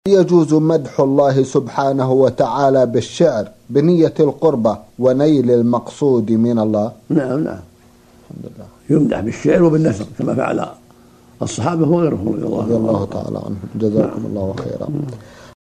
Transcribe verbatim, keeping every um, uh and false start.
يجوز مدح الله سبحانه وتعالى بالشعر بنية القربة ونيل المقصود من الله؟ نعم نعم الحمد لله يمدح بالشعر وبالنثر كما فعل الصحابة وغيرهم رضي الله تعالى عنهم. جزاكم الله خيرا.